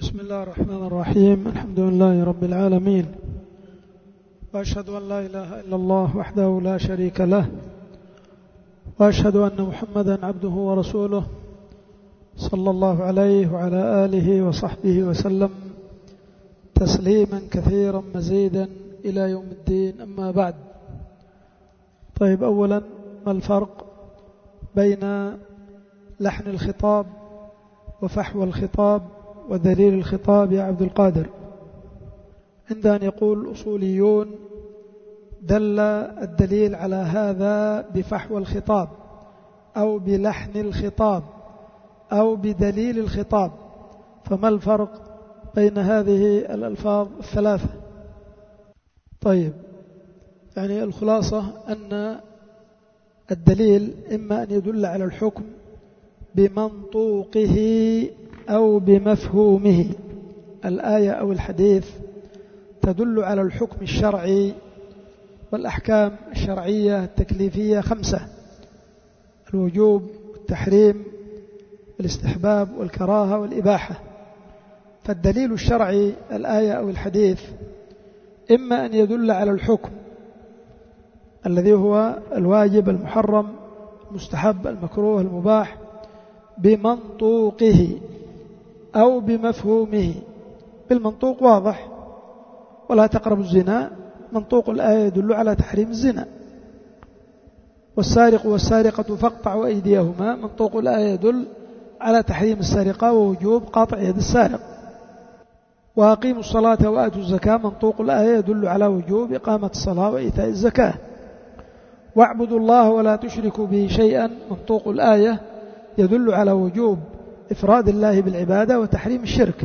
بسم الله الرحمن الرحيم. الحمد لله رب العالمين، وأشهد أن لا إله إلا الله وحده لا شريك له، وأشهد أن محمدا عبده ورسوله صلى الله عليه وعلى آله وصحبه وسلم تسليما كثيرا مزيدا إلى يوم الدين. أما بعد، طيب، أولا ما الفرق بين لحن الخطاب وفحوى الخطاب ودليل الخطاب يا عبد القادر؟ عند أن يقول الأصوليون دل الدليل على هذا بفحوى الخطاب أو بلحن الخطاب أو بدليل الخطاب، فما الفرق بين هذه الألفاظ الثلاثة؟ طيب، يعني الخلاصة أن الدليل إما أن يدل على الحكم بمنطوقه أو بمفهومه. الآية أو الحديث تدل على الحكم الشرعي، والأحكام الشرعية التكليفية 5: الوجوب والتحريم والاستحباب والكراهة والإباحة. فالدليل الشرعي الآية أو الحديث إما أن يدل على الحكم الذي هو الواجب المحرم المستحب المكروه المباح بمنطوقه أو بمفهومه. بالمنطوق واضح، ولا تقربوا الزنا، منطوق الآية يدل على تحريم الزنا. والسارق والسارقة فاقطعوا أيديهما، منطوق الآية يدل على تحريم السرقة ووجوب قطع يد السارق. وأقيموا الصلاة وآتوا الزكاة، منطوق الآية يدل على وجوب إقامة الصلاة وإيتاء الزكاة. واعبدوا الله ولا تشركوا به شيئا، منطوق الآية يدل على وجوب إفراد الله بالعبادة وتحريم الشرك.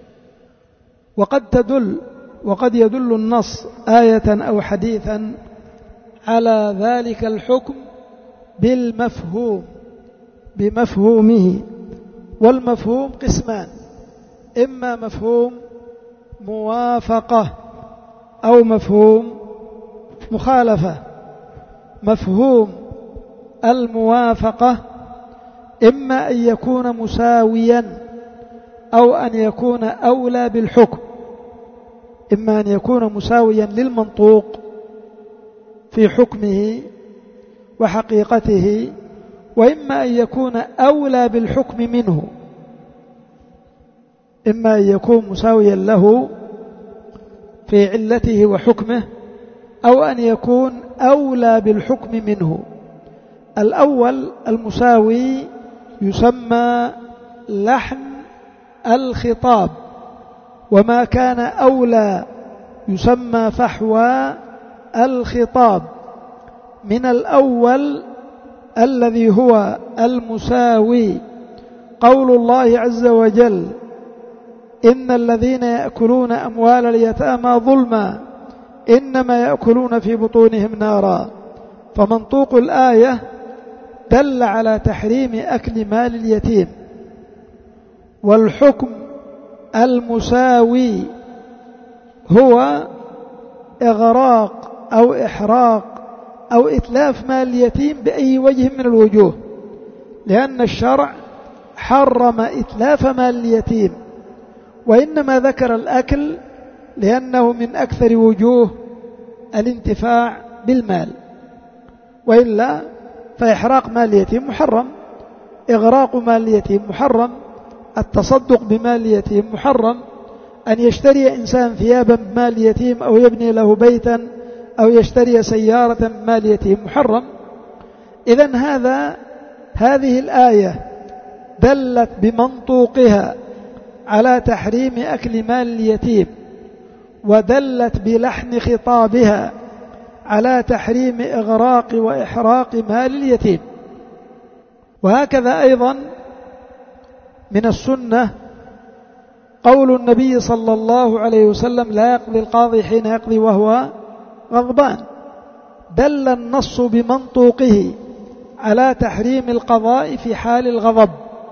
وقد يدل النص آية أو حديثا على ذلك الحكم بالمفهوم بمفهومه. والمفهوم قسمان: إما مفهوم موافقة أو مفهوم مخالفة. مفهوم الموافقة إما أن يكون مساويا أو أن يكون أولى بالحكم، إما أن يكون مساويا للمنطوق في حكمه وحقيقته، وإما أن يكون أولى بالحكم منه، إما أن يكون مساويا له في علته وحكمه، أو أن يكون أولى بالحكم منه. الأول المساوي يسمى لحن الخطاب، وما كان أولى يسمى فحوى الخطاب. من الأول الذي هو المساوي قول الله عز وجل: إن الذين يأكلون أموال اليتامى ظلما إنما يأكلون في بطونهم نارا. فمنطوق الآية دل على تحريم أكل مال اليتيم. والحكم المساوي هو إغراق أو إحراق أو إتلاف مال اليتيم بأي وجه من الوجوه، لأن الشرع حرم إتلاف مال اليتيم، وإنما ذكر الأكل لأنه من أكثر وجوه الانتفاع بالمال، وإلا فإحراق مال اليتيم محرم، إغراق مال اليتيم محرم، التصدق بمال اليتيم محرم، أن يشتري إنسان ثيابا بمال اليتيم أو يبني له بيتا أو يشتري سيارة بمال اليتيم محرم. إذن هذه الآية دلت بمنطوقها على تحريم أكل مال اليتيم، ودلت بلحن خطابها على تحريم إغراق وإحراق مال اليتيم. وهكذا أيضا من السنة قول النبي صلى الله عليه وسلم: لا يقضي القاضي حين يقضي وهو غضبان. دل النص بمنطوقه على تحريم القضاء في حال الغضب،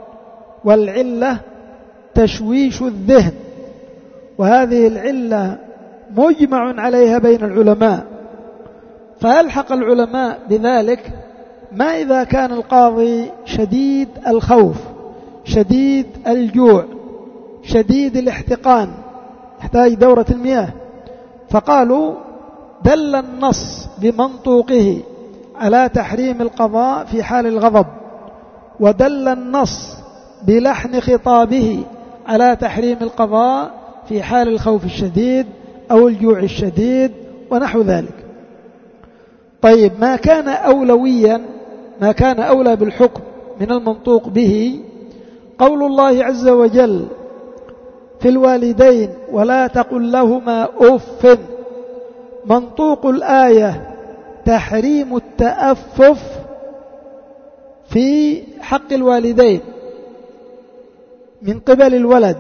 والعلة تشويش الذهن، وهذه العلة مجمع عليها بين العلماء. فألحق العلماء بذلك ما إذا كان القاضي شديد الخوف شديد الجوع شديد الاحتقان يحتاج دورة المياه، فقالوا دل النص بمنطوقه على تحريم القضاء في حال الغضب، ودل النص بلحن خطابه على تحريم القضاء في حال الخوف الشديد أو الجوع الشديد ونحو ذلك. طيب، ما كان أولويا، ما كان أولى بالحكم من المنطوق به قول الله عز وجل في الوالدين ولا تقل لهما أف. منطوق الآية تحريم التأفف في حق الوالدين من قبل الولد،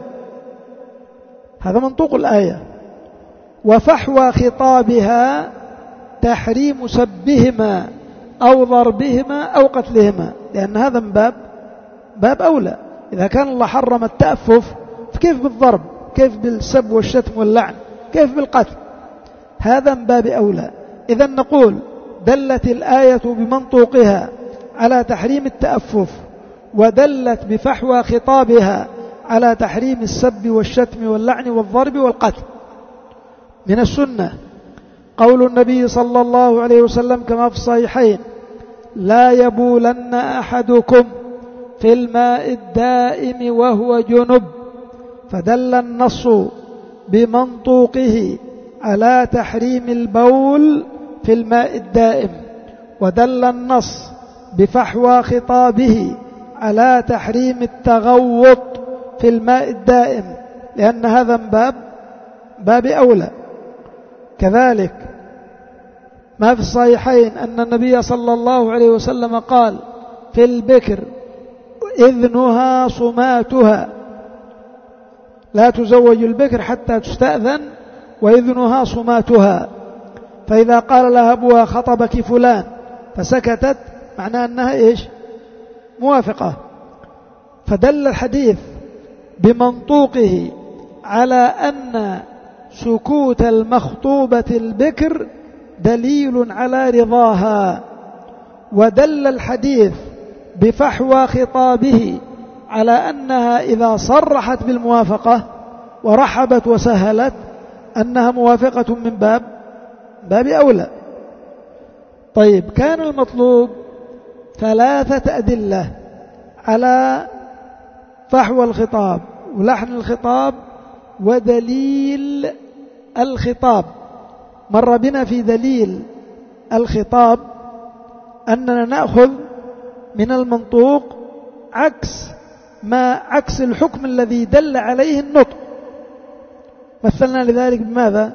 هذا منطوق الآية. وفحوى خطابها تحريم سبهما أو ضربهما أو قتلهما، لأن هذا من باب أولى. إذا كان الله حرم التأفف فكيف بالضرب، كيف بالسب والشتم واللعن، كيف بالقتل؟ هذا من باب أولى. إذا نقول دلت الآية بمنطوقها على تحريم التأفف، ودلت بفحوى خطابها على تحريم السب والشتم واللعن والضرب والقتل. من السنة قول النبي صلى الله عليه وسلم كما في الصحيحين لا يبولن أحدكم في الماء الدائم وهو جنب، فدل النص بمنطوقه على تحريم البول في الماء الدائم، ودل النص بفحوى خطابه على تحريم التغوط في الماء الدائم، لأن هذا من باب أولى. كذلك ما في الصحيحين أن النبي صلى الله عليه وسلم قال في البكر إذنها صماتها، لا تزوج البكر حتى تستأذن وإذنها صماتها، فإذا قال لها أبوها خطبك فلان فسكتت معناه أنها إيش؟ موافقة. فدل الحديث بمنطوقه على أن سكوت المخطوبة البكر دليل على رضاها، ودل الحديث بفحوى خطابه على أنها إذا صرحت بالموافقة ورحبت وسهلت أنها موافقة من باب أولى. طيب، كان المطلوب 3 أدلة على فحوى الخطاب ولحن الخطاب ودليل الخطاب. مر بنا في دليل الخطاب أننا نأخذ من المنطوق عكس الحكم الذي دل عليه النطق. مثلنا لذلك بماذا؟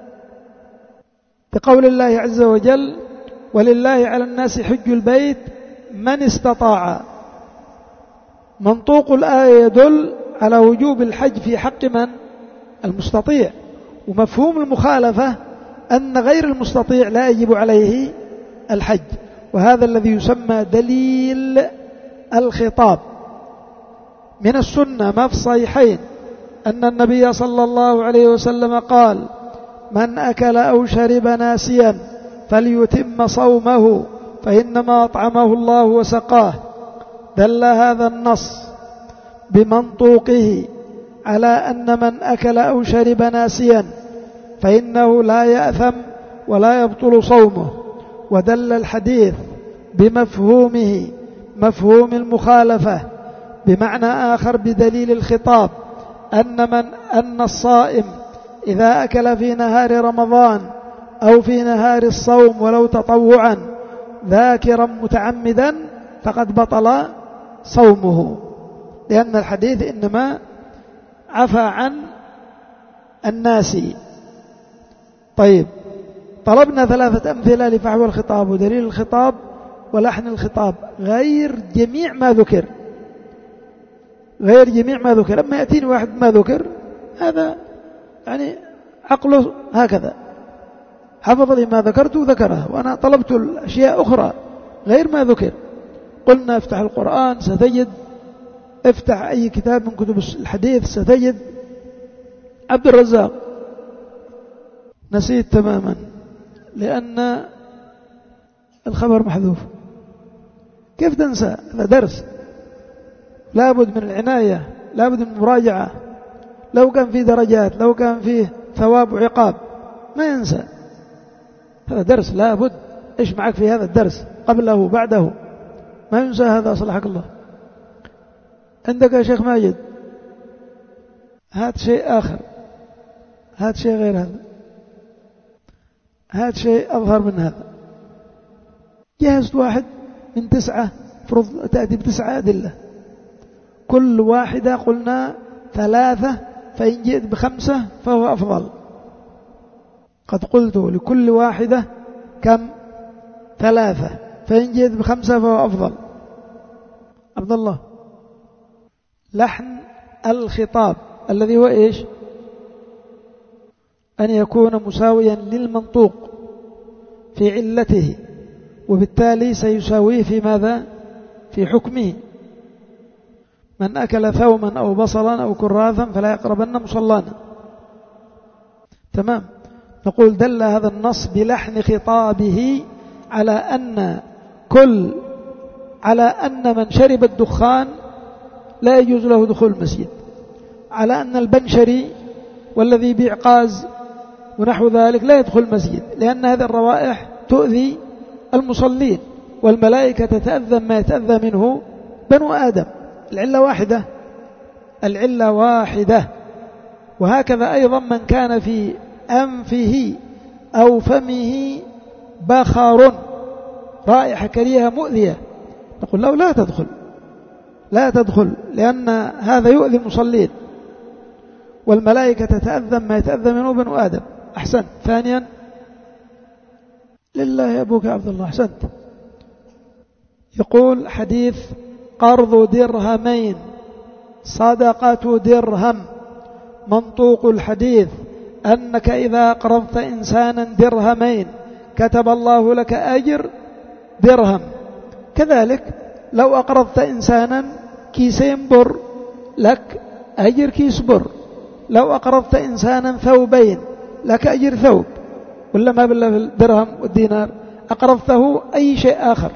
بقول الله عز وجل ولله على الناس حج البيت من استطاع. منطوق الآية يدل على وجوب الحج في حق من؟ المستطيع. ومفهوم المخالفة أن غير المستطيع لا يجب عليه الحج، وهذا الذي يسمى دليل الخطاب. من السنة ما في الصحيحين أن النبي صلى الله عليه وسلم قال من أكل أو شرب ناسيا فليتم صومه فإنما أطعمه الله وسقاه. دل هذا النص بمنطوقه على أن من أكل أو شرب ناسيا فإنه لا يأثم ولا يبطل صومه. ودل الحديث بمفهومه مفهوم المخالفة بمعنى آخر بدليل الخطاب أن الصائم إذا أكل في نهار رمضان أو في نهار الصوم ولو تطوعا ذاكرا متعمدا فقد بطل صومه، لأن الحديث إنما عفى عن الناس. طيب، طلبنا 3 أمثلة لفحوى الخطاب ودليل الخطاب ولحن الخطاب غير جميع ما ذكر، غير جميع ما ذكر. أما يأتيني واحد ما ذكر هذا يعني عقله هكذا حفظ لي ما ذكرت ذكره، وأنا طلبت الأشياء أخرى غير ما ذكر. قلنا افتح القرآن ستجد، افتح أي كتاب من كتب الحديث ستجد. عبد الرزاق نسيت تماما لأن الخبر محذوف. كيف تنسى؟ هذا درس لابد من العناية، لابد من المراجعة. لو كان فيه درجات، لو كان فيه ثواب وعقاب ما ينسى. هذا درس لا بد. إيش معك في هذا الدرس قبله بعده؟ ما ينسى هذا صلحك الله. عندك يا شيخ ماجد هات شيء آخر، هات شيء غير هذا، هات شيء أظهر من هذا. جهزت واحد من 9 فرض تأتي ب9 أدلة، كل واحدة قلنا 3، فإن جئت ب5 فهو أفضل. قد قلت لكل واحدة كم؟ 3، فإن جئت ب5 فهو أفضل. عبد الله، لحن الخطاب الذي هو إيش؟ أن يكون مساويا للمنطوق في علته، وبالتالي سيساويه في ماذا؟ في حكمه. من أكل ثوما أو بصلا أو كراثا فلا يقربن مصلانا. تمام. نقول دل هذا النص بلحن خطابه على أن من شرب الدخان لا يجوز له دخول المسجد، على أن البنشري والذي يبيع قاز ونحو ذلك لا يدخل المسجد، لأن هذه الروائح تؤذي المصلين، والملائكة تتأذى ما يتأذى منه بنو آدم. العلة واحدة. وهكذا أيضا من كان في أنفه أو فمه بخار، رائحة كريهة مؤذية، نقول له لا تدخل لأن هذا يؤذي المصلين، والملائكة تتأذى ما يتأذى منه بنو آدم. أحسنت. ثانيا، لله يا أبوك عبد الله، أحسنت. يقول حديث قرض درهمين صدقة درهم، منطوق الحديث أنك إذا أقرضت إنسانا درهمين كتب الله لك أجر درهم. كذلك لو أقرضت إنسانا كيسين بر لك أجر كيس بر، لو أقرضت إنسانا ثوبين لك أجر ثوب، ولا ما بالله في الدرهم والدينار، أقرضته أي شيء آخر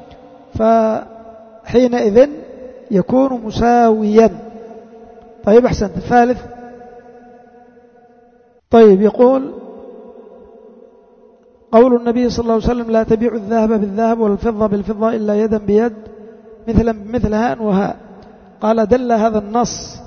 فحينئذ يكون مساويا. طيب أحسنت. الثالث، طيب يقول قول النبي صلى الله عليه وسلم لا تبيع الذهب بالذهب والفضة بالفضة إلا يدا بيد مثلا بمثل هاء وهاء. قال دل هذا النص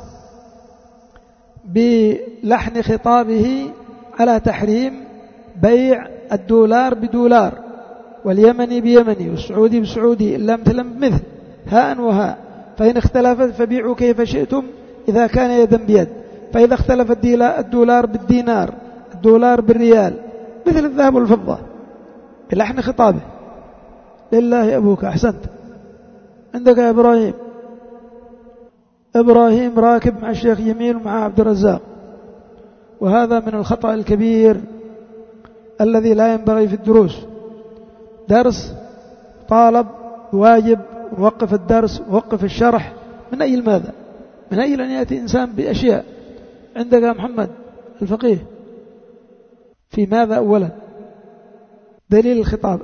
بلحن خطابه على تحريم بيع الدولار بدولار واليمني بيمني والسعودي بسعودي إلا مثلا بمثل هاء وهاء، فإن اختلفت فبيعوا كيف شئتم إذا كان يدا بيد. فإذا اختلف الدولار بالدينار، الدولار بالريال، مثل الذهب والفضة، بلحن خطابه. لله يا أبوك، أحسنت. عندك يا إبراهيم راكب مع الشيخ يمين ومع عبد الرزاق، وهذا من الخطأ الكبير الذي لا ينبغي في الدروس. درس طالب واجب نوقف الدرس، نوقف الشرح من أجل ماذا؟ من أجل أن يأتي إنسان بأشياء. عندك يا محمد الفقيه في ماذا؟ أولا دليل الخطاب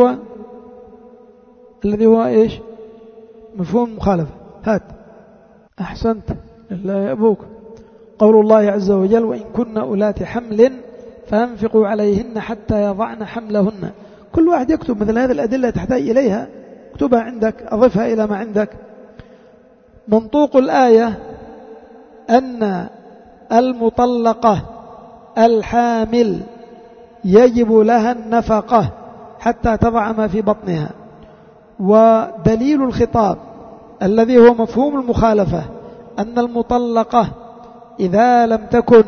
الذي هو إيش؟ مفهوم مخالفة. هات. أحسنت. لله يا أبوك. قول الله عز وجل وإن كن أولات حمل فأنفقوا عليهن حتى يضعن حملهن. كل واحد يكتب مثل هذه الأدلة تحتاج إليها، اكتبها عندك، أضفها إلى ما عندك. منطوق الآية أن المطلقة الحامل يجب لها النفقة حتى تضع ما في بطنها، ودليل الخطاب الذي هو مفهوم المخالفة أن المطلقة إذا لم تكن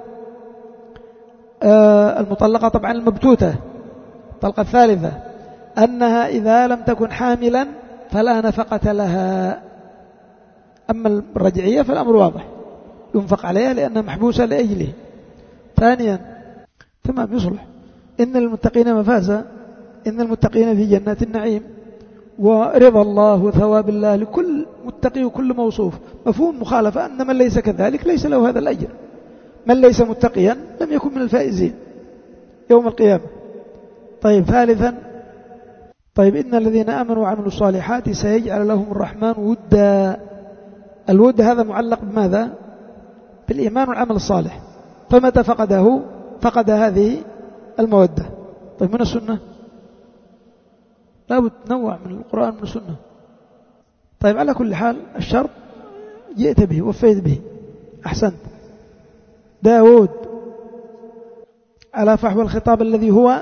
المطلقة طبعا المبتوتة الطلقة الثالثة، أنها إذا لم تكن حاملا فلا نفقة لها. أما الرجعية فالأمر واضح، ينفق عليها لأنها محبوسة لأجله. ثانيا، تمام يصلح. إن المتقين مفازة، إن المتقين في جنات النعيم، ورضا الله وثواب الله لكل متقي وكل موصوف. مفهوم مخالفة أن من ليس كذلك ليس له هذا الأجر، من ليس متقيا لم يكن من الفائزين يوم القيامة. طيب ثالثا، طيب إن الذين آمنوا وعملوا الصالحات سيجعل لهم الرحمن ودا. الود هذا معلق بماذا؟ بالإيمان والعمل الصالح، فمتى فقده فقد هذه المودة. طيب من السنة؟ لا بد تنوع من القرآن من السنة. طيب على كل حال الشرط جئت به وفيت به، أحسنت. داود على فحوى الخطاب الذي هو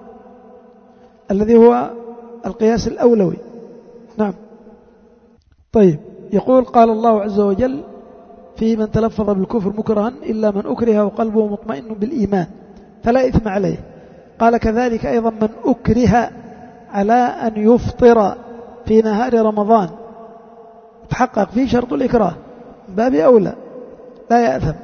القياس الأولوي. نعم. طيب يقول قال الله عز وجل في من تلفظ بالكفر مكرها إلا من أكره وقلبه مطمئن بالإيمان فلا إثم عليه. قال كذلك أيضا من أكره على أن يفطر في نهار رمضان تحقق فيه شرط الإكراه باب أولى لا يأثم.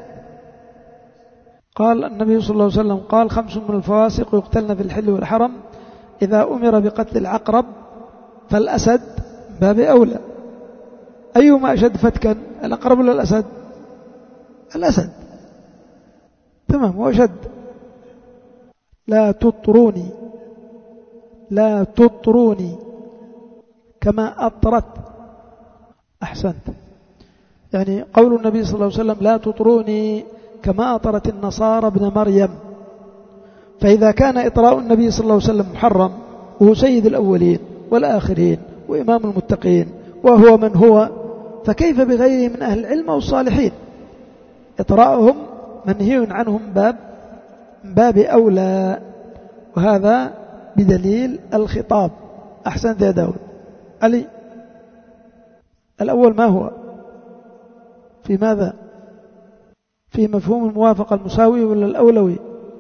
قال النبي صلى الله عليه وسلم قال 5 من الفواسق يقتلن في الحل والحرم، إذا أمر بقتل العقرب فالأسد باب أولى. أيهما أشد فتكا، العقرب ولا الأسد؟ الأسد تمام وأشد. لا تطروني كما أطرت، أحسنت. يعني قول النبي صلى الله عليه وسلم لا تطروني كما أطرت النصارى ابن مريم، فإذا كان إطراء النبي صلى الله عليه وسلم محرم وهو سيد الأولين والآخرين وإمام المتقين وهو من هو، فكيف بغيره من أهل العلم والصالحين؟ إطراءهم منهي عنهم باب أولى، وهذا بدليل الخطاب. أحسنت يا داود. علي الأول ما هو؟ في ماذا؟ في مفهوم الموافقة المساوي ولا الأولوي؟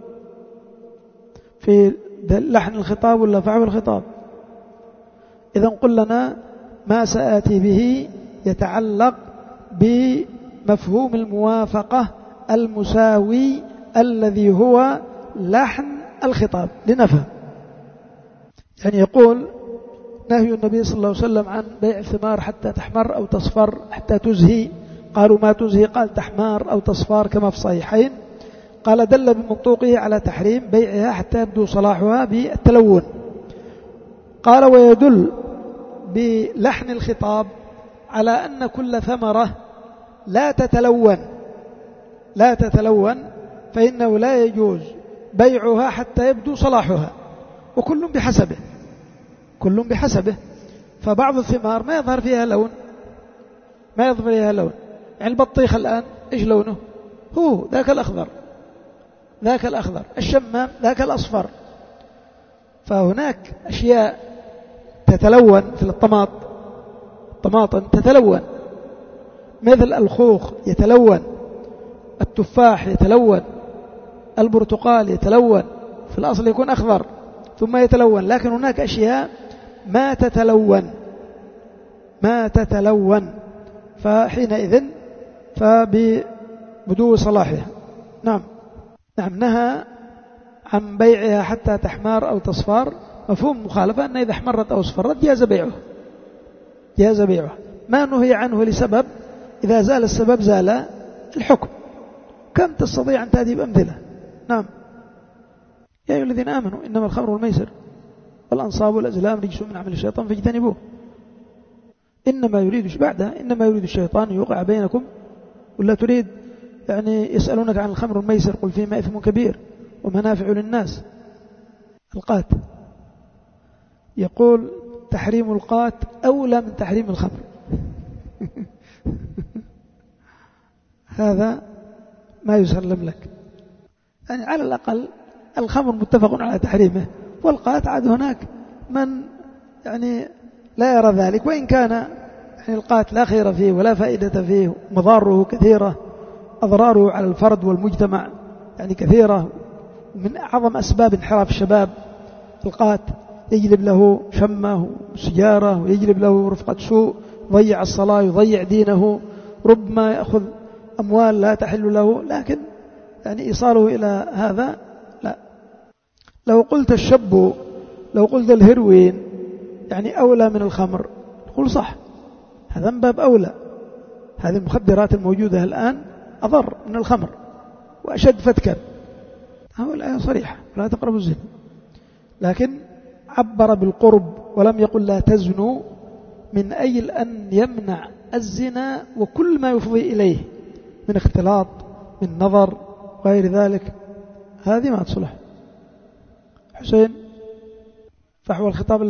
في لحن الخطاب ولا فعل الخطاب؟ إذن قل لنا ما سآتي به يتعلق بمفهوم الموافقة المساوي الذي هو لحن الخطاب لنفهم. يعني يقول نهي النبي صلى الله عليه وسلم عن بيع الثمار حتى تحمر أو تصفر حتى تزهي. قالوا ما تزهي؟ قال تحمار أو تصفار كما في الصحيحين. قال دل بمنطوقه على تحريم بيعها حتى يبدو صلاحها بالتلون. قال ويدل بلحن الخطاب على أن كل ثمرة لا تتلون فإنه لا يجوز بيعها حتى يبدو صلاحها، وكل بحسبه. فبعض الثمار ما يظهر فيها لون، يعني البطيخ الآن إيش لونه؟ هو ذاك الأخضر، الشمام ذاك الأصفر. فهناك أشياء تتلون في الطماطم تتلون، مثل الخوخ يتلون، التفاح يتلون، البرتقال يتلون، في الأصل يكون أخضر ثم يتلون. لكن هناك أشياء ما تتلون فحينئذ فبدو صلاحها. نعم نهى عن بيعها حتى تحمار أو تصفر. مفهوم مخالفة أن إذا احمرت أو اصفرت جاز بيعها. ما نهي عنه لسبب، إذا زال السبب زال الحكم. كم تستطيع أن تأتي بأمثلة؟ نعم. يا أيها الذين آمنوا إنما الخمر والميسر والأنصاب والأزلام رجس من عمل الشيطان فاجتنبوه. إنما يريد الشيطان أن يوقع بينكم ولا تريد. يعني يسألونك عن الخمر والميسر قل فيهما إثم كبير ومنافع للناس. القات يقول تحريم القات أولى من تحريم الخمر. هذا ما يسلم لك. يعني على الأقل الخمر متفق على تحريمه، والقات عاد هناك من يعني لا يرى ذلك، وإن كان يعني القات لا خير فيه ولا فائدة فيه، مضاره كثيرة، أضراره على الفرد والمجتمع يعني كثيرة. من أعظم أسباب انحراف الشباب القات، يجلب له شمه وسجارة، ويجلب له رفقة سوء، يضيع الصلاة، يضيع دينه، ربما يأخذ أموال لا تحل له. لكن يعني إيصاله إلى هذا لا. لو قلت الهيروين يعني أولى من الخمر، نقول صح، هذا من باب أولى. هذه المخدرات الموجودة الآن أضر من الخمر وأشد فتكا. هو الآية صريحة لا تقربوا الزنا، لكن عبر بالقرب ولم يقل لا تزنوا، من أجل أن يمنع الزنا وكل ما يفضي إليه من اختلاط من نظر غير ذلك، هذه ما تصلح. حسين، فحوى الخطاب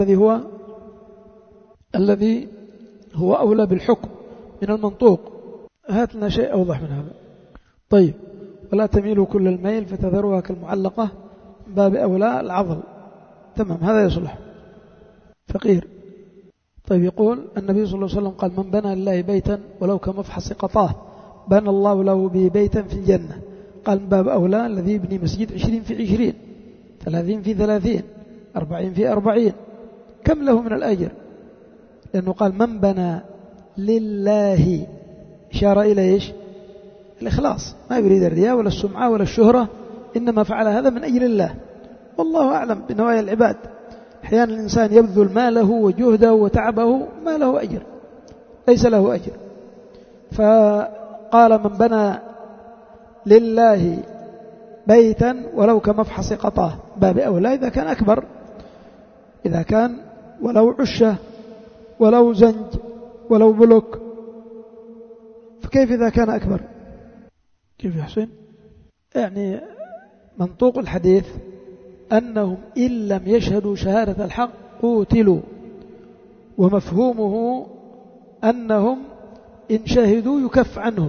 الذي هو أولى بالحكم من المنطوق، هات لنا شيء أوضح من هذا. طيب، ولا تميلوا كل الميل فتذروها كالمعلقة، باب أولى العضل، تمام، هذا يصلح. فقير. طيب، يقول النبي صلى الله عليه وسلم قال: من بنى لله بيتا ولو كمفحص قطاه بنى الله له به بيتا في الجنة. قال: من باب أولى الذي يبني مسجد 20 في 20، 30 في 30، 40 في 40، كم له من الأجر؟ لأنه قال: من بنى لله، إشارة إلى إيش؟ الإخلاص، ما يريد الرياء ولا السمعة ولا الشهرة، إنما فعل هذا من أجل الله. والله أعلم بنوايا العباد. أحيانا الإنسان يبذل ماله وجهده وتعبه، ما له أجر، ليس له أجر. فقال: من بنى لله بيتا ولو كمفحص قطاه، باب أولى إذا كان أكبر، إذا كان ولو عشة ولو زنج ولو بلوك، فكيف إذا كان أكبر؟ كيف يا حسين؟ يعني منطوق الحديث أنهم إن لم يشهدوا شهادة الحق قوتلوا، ومفهومه أنهم إن شهدوا يكف عنهم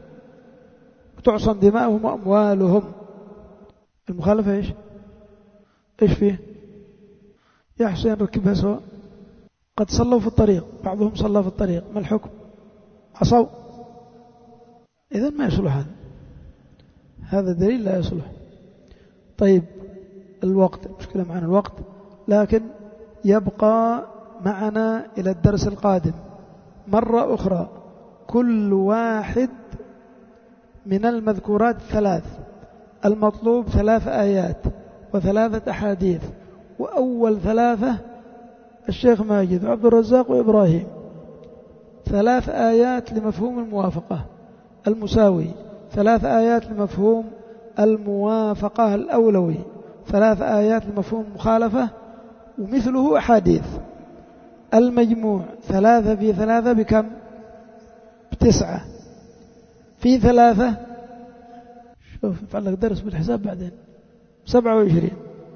وتعصم دماؤهم وأموالهم. المخالفة إيش فيه يا حسين؟ ركبها سواء. قد صلوا في الطريق، بعضهم صلى في الطريق، ما الحكم؟ عصوا، إذن ما يصلح هذا دليل لا يصلح. طيب، الوقت، مشكلة معنا الوقت، لكن يبقى معنا إلى الدرس القادم مرة أخرى. كل واحد من المذكورات 3، المطلوب 3 آيات و3 أحاديث، وأول 3 الشيخ ماجد وعبد الرزاق وإبراهيم، 3 آيات لمفهوم الموافقة المساوي، 3 آيات لمفهوم الموافقة الأولوي، 3 آيات لمفهوم المخالفة، ومثله أحاديث. المجموع 3 في 3 بكم؟ ب9 في 3. شوف، نفعل لك درس بالحساب بعدين. 27،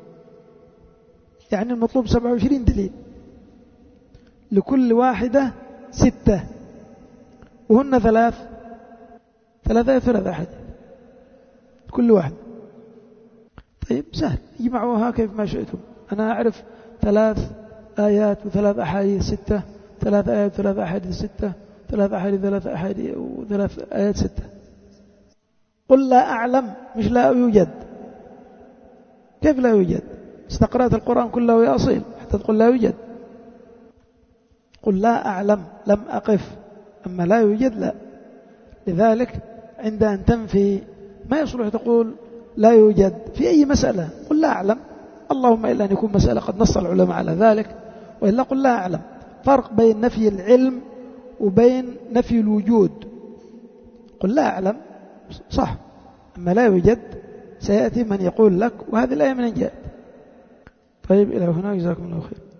يعني المطلوب 27 دليل، لكل واحدة 6، وهن 3 أحاديث كل واحد. طيب، سهل، يجمعوها كيف ما شئتم. أنا أعرف 3 آيات و3 أحاديث 6، 3 آيات و3 أحاديث 6، 3 أحاديث 3 أحاديث و3 آيات 6. قل لا أعلم، مش لا يوجد. كيف لا يوجد؟ استقرأت القرآن كله يا أصيل حتى تقول لا يوجد. قل لا أعلم، لم أقف، أما لا يوجد لا. لذلك عند أن تنفي ما يصلح تقول لا يوجد في أي مسألة، قل لا أعلم، اللهم إلا أن يكون مسألة قد نص العلماء على ذلك، وإلا قل لا أعلم. فرق بين نفي العلم وبين نفي الوجود. قل لا أعلم صح، أما لا يوجد سيأتي من يقول لك، وهذه الآية من جاءت. طيب، إلى هنا، جزاكم الله خير.